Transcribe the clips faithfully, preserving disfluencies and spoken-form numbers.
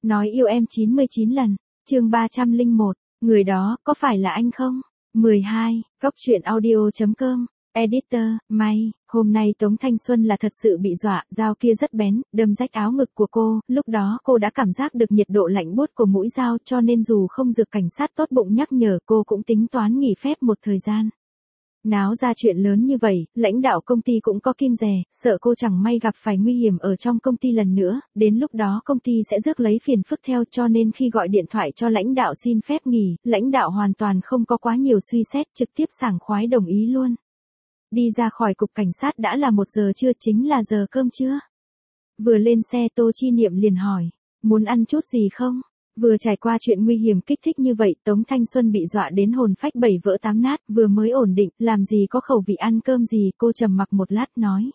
Nói yêu em chín mươi chín lần. Chương ba trăm lẻ một. Người đó có phải là anh không? mười hai. Góc truyện audio chấm com. Editor, may, hôm nay Tống Thanh Xuân là thật sự bị dọa, dao kia rất bén, đâm rách áo ngực của cô, lúc đó cô đã cảm giác được nhiệt độ lạnh buốt của mũi dao cho nên dù không được cảnh sát tốt bụng nhắc nhở cô cũng tính toán nghỉ phép một thời gian. Náo ra chuyện lớn như vậy, lãnh đạo công ty cũng có kiêng dè, sợ cô chẳng may gặp phải nguy hiểm ở trong công ty lần nữa, đến lúc đó công ty sẽ rước lấy phiền phức theo cho nên khi gọi điện thoại cho lãnh đạo xin phép nghỉ, lãnh đạo hoàn toàn không có quá nhiều suy xét trực tiếp sảng khoái đồng ý luôn. Đi ra khỏi cục cảnh sát đã là một giờ trưa chính là giờ cơm trưa. Vừa lên xe Tô Chi Niệm liền hỏi, muốn ăn chút gì không? Vừa trải qua chuyện nguy hiểm kích thích như vậy Tống Thanh Xuân bị dọa đến hồn phách bảy vỡ tám nát vừa mới ổn định, làm gì có khẩu vị ăn cơm gì cô trầm mặc một lát nói.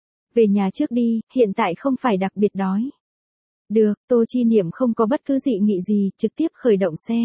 Về nhà trước đi, hiện tại không phải đặc biệt đói. Được, Tô Chi Niệm không có bất cứ dị nghị gì, trực tiếp khởi động xe.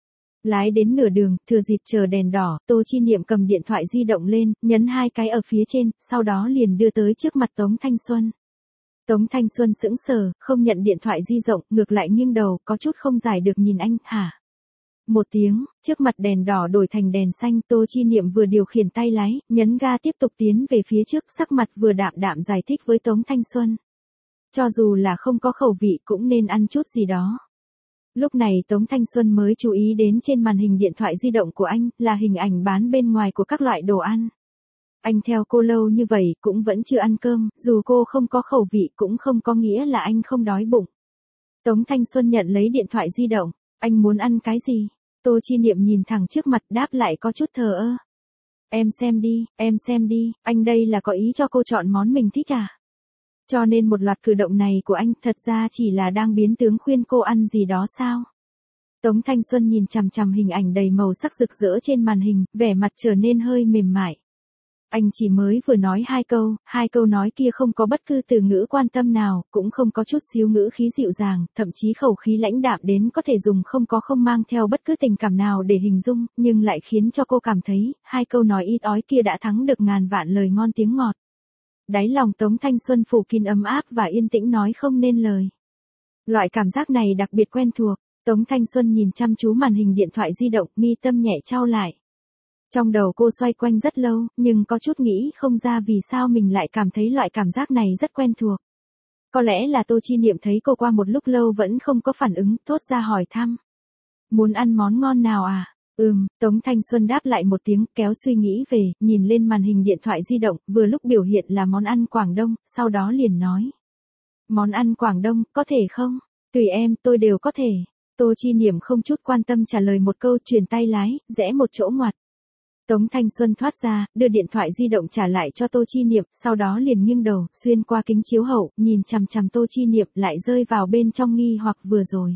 Lái đến nửa đường, thừa dịp chờ đèn đỏ, Tô Chi Niệm cầm điện thoại di động lên, nhấn hai cái ở phía trên, sau đó liền đưa tới trước mặt Tống Thanh Xuân. Tống Thanh Xuân sững sờ, không nhận điện thoại di động, ngược lại nghiêng đầu, có chút không giải được nhìn anh, hả? Một tiếng, trước mặt đèn đỏ đổi thành đèn xanh, Tô Chi Niệm vừa điều khiển tay lái, nhấn ga tiếp tục tiến về phía trước, sắc mặt vừa đạm đạm giải thích với Tống Thanh Xuân. Cho dù là không có khẩu vị cũng nên ăn chút gì đó. Lúc này Tống Thanh Xuân mới chú ý đến trên màn hình điện thoại di động của anh, là hình ảnh bán bên ngoài của các loại đồ ăn. Anh theo cô lâu như vậy cũng vẫn chưa ăn cơm, dù cô không có khẩu vị cũng không có nghĩa là anh không đói bụng. Tống Thanh Xuân nhận lấy điện thoại di động, anh muốn ăn cái gì? Tô Chi Niệm nhìn thẳng trước mặt đáp lại có chút thờ ơ. Em xem đi, em xem đi, anh đây là có ý cho cô chọn món mình thích à? Cho nên một loạt cử động này của anh thật ra chỉ là đang biến tướng khuyên cô ăn gì đó sao? Tống Thanh Xuân nhìn chằm chằm hình ảnh đầy màu sắc rực rỡ trên màn hình, vẻ mặt trở nên hơi mềm mại. Anh chỉ mới vừa nói hai câu, hai câu nói kia không có bất cứ từ ngữ quan tâm nào, cũng không có chút xíu ngữ khí dịu dàng, thậm chí khẩu khí lãnh đạm đến có thể dùng không có không mang theo bất cứ tình cảm nào để hình dung, nhưng lại khiến cho cô cảm thấy, hai câu nói ít ỏi kia đã thắng được ngàn vạn lời ngon tiếng ngọt. Đáy lòng Tống Thanh Xuân phủ kín ấm áp và yên tĩnh nói không nên lời. Loại cảm giác này đặc biệt quen thuộc, Tống Thanh Xuân nhìn chăm chú màn hình điện thoại di động, mi tâm nhẹ chau lại. Trong đầu cô xoay quanh rất lâu, nhưng có chút nghĩ không ra vì sao mình lại cảm thấy loại cảm giác này rất quen thuộc. Có lẽ là Tô Chi Niệm thấy cô qua một lúc lâu vẫn không có phản ứng, thốt ra hỏi thăm. Muốn ăn món ngon nào à? Ừm, Tống Thanh Xuân đáp lại một tiếng, kéo suy nghĩ về, nhìn lên màn hình điện thoại di động, vừa lúc biểu hiện là món ăn Quảng Đông, sau đó liền nói. Món ăn Quảng Đông, có thể không? Tùy em, tôi đều có thể. Tô Chi Niệm không chút quan tâm trả lời một câu, chuyển tay lái, rẽ một chỗ ngoặt. Tống Thanh Xuân thoát ra, đưa điện thoại di động trả lại cho Tô Chi Niệm, sau đó liền nghiêng đầu, xuyên qua kính chiếu hậu, nhìn chằm chằm Tô Chi Niệm lại rơi vào bên trong nghi hoặc vừa rồi.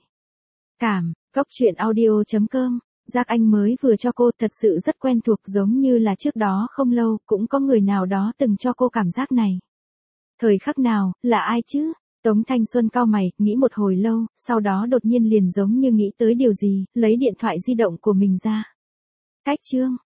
Cảm, góc truyện audio chấm com. Giác anh mới vừa cho cô thật sự rất quen thuộc giống như là trước đó không lâu, cũng có người nào đó từng cho cô cảm giác này. Thời khắc nào, là ai chứ? Tống Thanh Xuân cau mày, nghĩ một hồi lâu, sau đó đột nhiên liền giống như nghĩ tới điều gì, lấy điện thoại di động của mình ra. Cách chương.